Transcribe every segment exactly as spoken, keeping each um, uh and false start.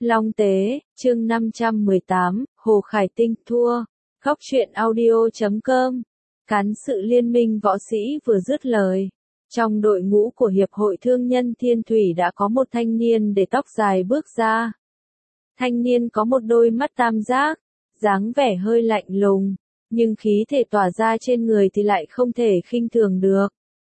Long Tế, chương năm trăm mười tám, Hồ Khải Tinh thua. Góc truyện audio chấm com. Cán sự liên minh võ sĩ vừa dứt lời. Trong đội ngũ của Hiệp hội Thương nhân Thiên Thủy đã có một thanh niên để tóc dài bước ra. Thanh niên có một đôi mắt tam giác, dáng vẻ hơi lạnh lùng, nhưng khí thể tỏa ra trên người thì lại không thể khinh thường được.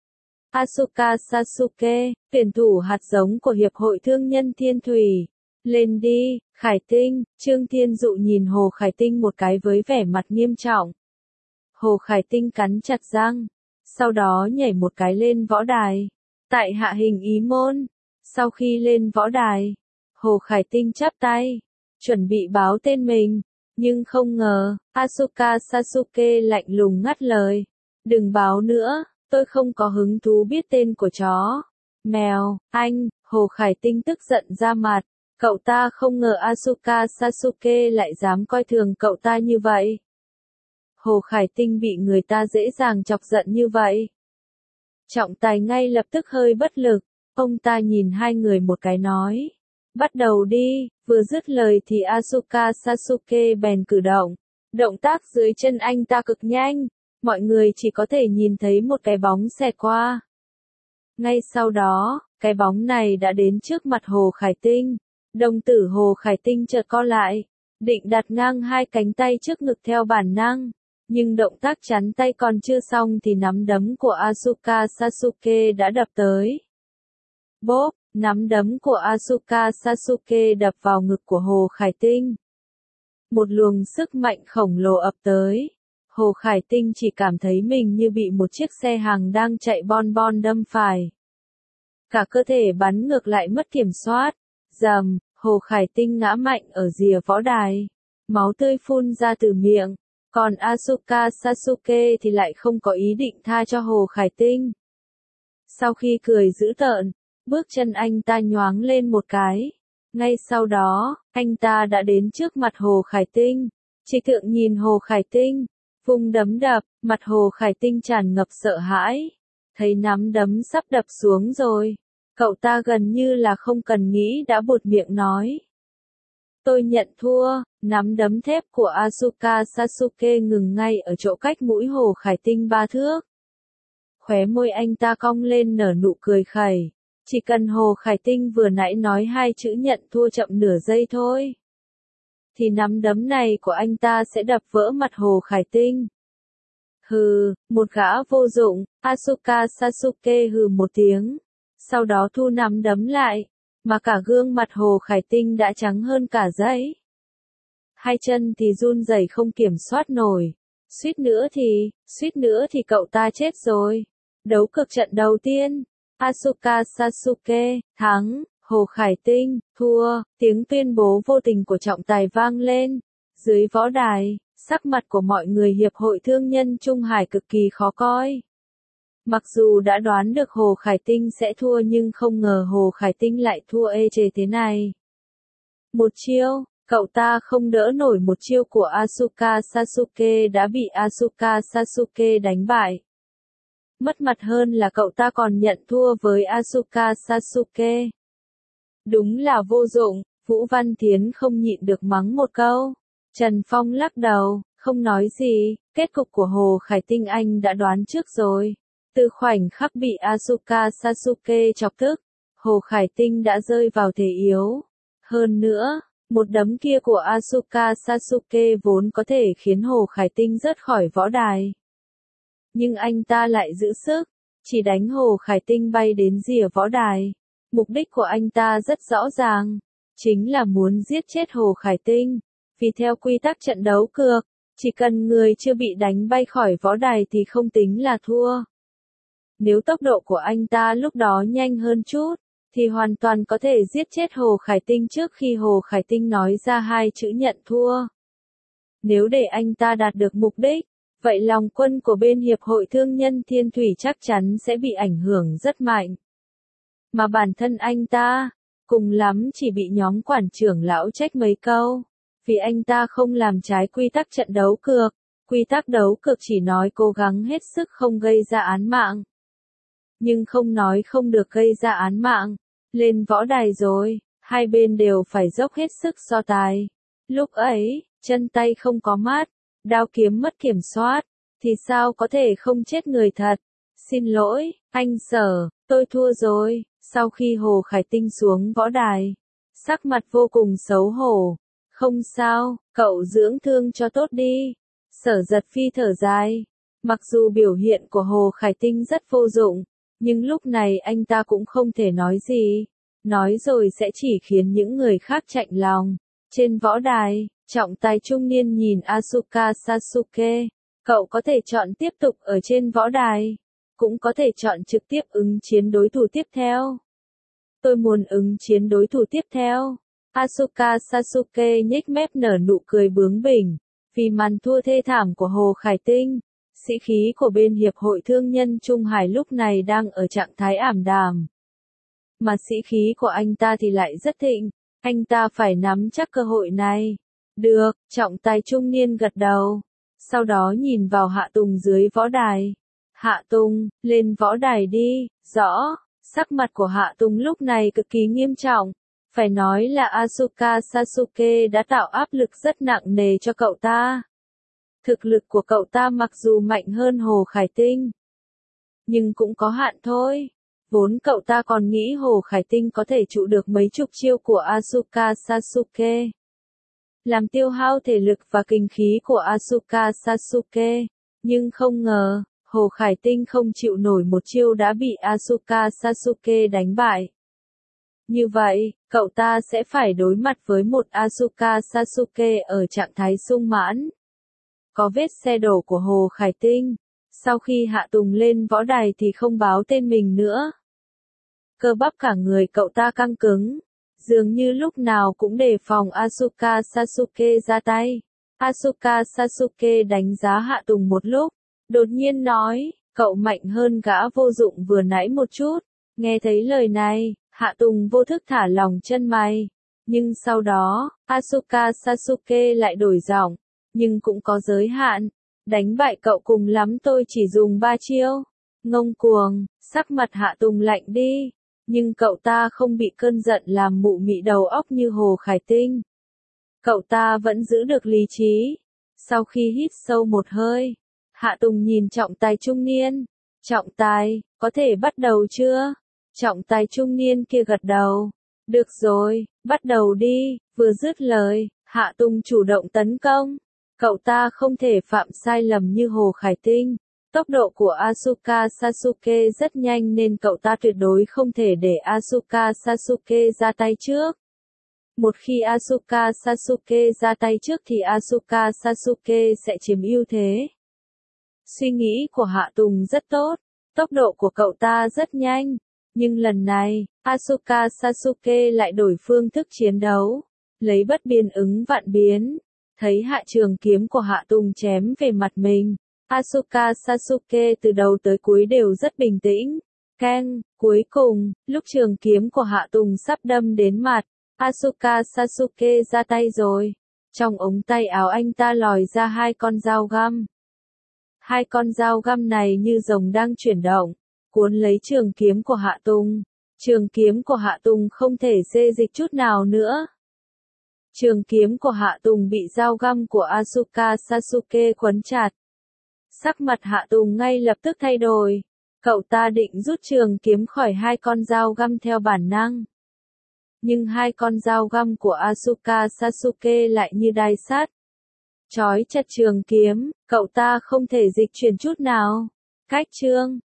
Asuka Sasuke, tuyển thủ hạt giống của Hiệp hội Thương nhân Thiên Thủy. Lên đi, Khải Tinh, Trương Thiên Dụ nhìn Hồ Khải Tinh một cái với vẻ mặt nghiêm trọng. Hồ Khải Tinh cắn chặt răng, sau đó nhảy một cái lên võ đài. Tại hạ hình ý môn, sau khi lên võ đài, Hồ Khải Tinh chắp tay, chuẩn bị báo tên mình, nhưng không ngờ, Asuka Sasuke lạnh lùng ngắt lời. Đừng báo nữa, tôi không có hứng thú biết tên của chó. Mèo, anh, Hồ Khải Tinh tức giận ra mặt. Cậu ta không ngờ Asuka Sasuke lại dám coi thường cậu ta như vậy. Hồ Khải Tinh bị người ta dễ dàng chọc giận như vậy. Trọng tài ngay lập tức hơi bất lực, ông ta nhìn hai người một cái nói. Bắt đầu đi, vừa dứt lời thì Asuka Sasuke bèn cử động. Động tác dưới chân anh ta cực nhanh, mọi người chỉ có thể nhìn thấy một cái bóng xẹt qua. Ngay sau đó, cái bóng này đã đến trước mặt Hồ Khải Tinh. Đồng tử Hồ Khải Tinh chợt co lại, định đặt ngang hai cánh tay trước ngực theo bản năng, nhưng động tác chắn tay còn chưa xong thì nắm đấm của Asuka Sasuke đã đập tới. Bốp, nắm đấm của Asuka Sasuke đập vào ngực của Hồ Khải Tinh. Một luồng sức mạnh khổng lồ ập tới. Hồ Khải Tinh chỉ cảm thấy mình như bị một chiếc xe hàng đang chạy bon bon đâm phải. Cả cơ thể bắn ngược lại mất kiểm soát. Rầm, Hồ Khải Tinh ngã mạnh ở rìa võ đài. Máu tươi phun ra từ miệng. Còn Asuka Sasuke thì lại không có ý định tha cho Hồ Khải Tinh. Sau khi cười dữ tợn, bước chân anh ta nhoáng lên một cái. Ngay sau đó, anh ta đã đến trước mặt Hồ Khải Tinh. Chỉ thượng nhìn Hồ Khải Tinh, vung đấm đập, mặt Hồ Khải Tinh tràn ngập sợ hãi. Thấy nắm đấm sắp đập xuống rồi. Cậu ta gần như là không cần nghĩ đã buột miệng nói. Tôi nhận thua, nắm đấm thép của Asuka Sasuke ngừng ngay ở chỗ cách mũi Hồ Khải Tinh ba thước. Khóe môi anh ta cong lên nở nụ cười khẩy. Chỉ cần Hồ Khải Tinh vừa nãy nói hai chữ nhận thua chậm nửa giây thôi, thì nắm đấm này của anh ta sẽ đập vỡ mặt Hồ Khải Tinh. Hừ, một gã vô dụng, Asuka Sasuke hừ một tiếng. Sau đó thu nắm đấm lại, mà cả gương mặt Hồ Khải Tinh đã trắng hơn cả giấy. Hai chân thì run rẩy không kiểm soát nổi. Suýt nữa thì, suýt nữa thì cậu ta chết rồi. Đấu cực trận đầu tiên, Asuka Sasuke, thắng, Hồ Khải Tinh, thua, tiếng tuyên bố vô tình của trọng tài vang lên. Dưới võ đài, sắc mặt của mọi người Hiệp hội Thương nhân Trung Hải cực kỳ khó coi. Mặc dù đã đoán được Hồ Khải Tinh sẽ thua nhưng không ngờ Hồ Khải Tinh lại thua ê chề thế này. Một chiêu, cậu ta không đỡ nổi một chiêu của Asuka Sasuke đã bị Asuka Sasuke đánh bại. Mất mặt hơn là cậu ta còn nhận thua với Asuka Sasuke. Đúng là vô dụng, Vũ Văn Thiến không nhịn được mắng một câu. Trần Phong lắc đầu, không nói gì, kết cục của Hồ Khải Tinh anh đã đoán trước rồi. Từ khoảnh khắc bị Asuka Sasuke chọc tức, Hồ Khải Tinh đã rơi vào thế yếu. Hơn nữa, một đấm kia của Asuka Sasuke vốn có thể khiến Hồ Khải Tinh rớt khỏi võ đài. Nhưng anh ta lại giữ sức, chỉ đánh Hồ Khải Tinh bay đến rìa võ đài. Mục đích của anh ta rất rõ ràng, chính là muốn giết chết Hồ Khải Tinh. Vì theo quy tắc trận đấu cược, chỉ cần người chưa bị đánh bay khỏi võ đài thì không tính là thua. Nếu tốc độ của anh ta lúc đó nhanh hơn chút, thì hoàn toàn có thể giết chết Hồ Khải Tinh trước khi Hồ Khải Tinh nói ra hai chữ nhận thua. Nếu để anh ta đạt được mục đích, vậy lòng quân của bên Hiệp hội Thương nhân Thiên Thủy chắc chắn sẽ bị ảnh hưởng rất mạnh. Mà bản thân anh ta, cùng lắm chỉ bị nhóm quản trưởng lão trách mấy câu, vì anh ta không làm trái quy tắc trận đấu cược. Quy tắc đấu cược chỉ nói cố gắng hết sức không gây ra án mạng. Nhưng không nói không được gây ra án mạng. Lên võ đài rồi, Hai bên đều phải dốc hết sức so tài. Lúc ấy, chân tay không có mát, đao kiếm mất kiểm soát, thì sao có thể không chết người thật. Xin lỗi, anh Sở, tôi thua rồi. Sau khi Hồ Khải Tinh xuống võ đài, sắc mặt vô cùng xấu hổ. Không sao, cậu dưỡng thương cho tốt đi. Sở Giật Phi thở dài. Mặc dù biểu hiện của Hồ Khải Tinh rất vô dụng, nhưng lúc này anh ta cũng không thể nói gì. Nói rồi sẽ chỉ khiến những người khác chạnh lòng. Trên võ đài, trọng tài trung niên nhìn Asuka Sasuke. Cậu có thể chọn tiếp tục ở trên võ đài, cũng có thể chọn trực tiếp ứng chiến đối thủ tiếp theo. Tôi muốn ứng chiến đối thủ tiếp theo. Asuka Sasuke nhếch mép nở nụ cười bướng bỉnh. Vì màn thua thê thảm của Hồ Khải Tinh, sĩ khí của bên Hiệp hội Thương nhân Trung Hải lúc này đang ở trạng thái ảm đạm. Mà sĩ khí của anh ta thì lại rất thịnh. Anh ta phải nắm chắc cơ hội này. Được, trọng tài trung niên gật đầu. Sau đó nhìn vào Hạ Tùng dưới võ đài. Hạ Tùng, lên võ đài đi. Rõ, sắc mặt của Hạ Tùng lúc này cực kỳ nghiêm trọng. Phải nói là Asuka Sasuke đã tạo áp lực rất nặng nề cho cậu ta. Thực lực của cậu ta mặc dù mạnh hơn Hồ Khải Tinh, nhưng cũng có hạn thôi. Vốn cậu ta còn nghĩ Hồ Khải Tinh có thể trụ được mấy chục chiêu của Asuka Sasuke, làm tiêu hao thể lực và kinh khí của Asuka Sasuke. Nhưng không ngờ, Hồ Khải Tinh không chịu nổi một chiêu đã bị Asuka Sasuke đánh bại. Như vậy, cậu ta sẽ phải đối mặt với một Asuka Sasuke ở trạng thái sung mãn. Có vết xe đổ của Hồ Khải Tinh. Sau khi Hạ Tùng lên võ đài thì không báo tên mình nữa. Cơ bắp cả người cậu ta căng cứng. Dường như lúc nào cũng đề phòng Asuka Sasuke ra tay. Asuka Sasuke đánh giá Hạ Tùng một lúc. Đột nhiên nói, cậu mạnh hơn gã vô dụng vừa nãy một chút. Nghe thấy lời này, Hạ Tùng vô thức thả lỏng chân mày. Nhưng sau đó, Asuka Sasuke lại đổi giọng. Nhưng cũng có giới hạn. Đánh bại cậu cùng lắm tôi chỉ dùng ba chiêu. Ngông cuồng, sắc mặt Hạ Tùng lạnh đi. Nhưng cậu ta không bị cơn giận làm mụ mị đầu óc như Hồ Khải Tinh. Cậu ta vẫn giữ được lý trí. Sau khi hít sâu một hơi, Hạ Tùng nhìn trọng tài trung niên. Trọng tài, có thể bắt đầu chưa? Trọng tài trung niên kia gật đầu. Được rồi, bắt đầu đi. Vừa dứt lời, Hạ Tùng chủ động tấn công. Cậu ta không thể phạm sai lầm như Hồ Khải Tinh. Tốc độ của Asuka Sasuke rất nhanh nên cậu ta tuyệt đối không thể để Asuka Sasuke ra tay trước. Một khi Asuka Sasuke ra tay trước thì Asuka Sasuke sẽ chiếm ưu thế. Suy nghĩ của Hạ Tùng rất tốt. Tốc độ của cậu ta rất nhanh. Nhưng lần này, Asuka Sasuke lại đổi phương thức chiến đấu. Lấy bất biến ứng vạn biến. Thấy hạ trường kiếm của Hạ Tùng chém về mặt mình. Asuka Sasuke từ đầu tới cuối đều rất bình tĩnh. Keng, cuối cùng, lúc trường kiếm của Hạ Tùng sắp đâm đến mặt, Asuka Sasuke ra tay rồi. Trong ống tay áo anh ta lòi ra hai con dao găm. Hai con dao găm này như rồng đang chuyển động, cuốn lấy trường kiếm của Hạ Tùng. Trường kiếm của Hạ Tùng không thể xê dịch chút nào nữa. Trường kiếm của Hạ Tùng bị dao găm của Asuka Sasuke quấn chặt. Sắc mặt Hạ Tùng ngay lập tức thay đổi. Cậu ta định rút trường kiếm khỏi hai con dao găm theo bản năng. Nhưng hai con dao găm của Asuka Sasuke lại như đai sắt. Chói chặt trường kiếm, cậu ta không thể dịch chuyển chút nào. Cách chương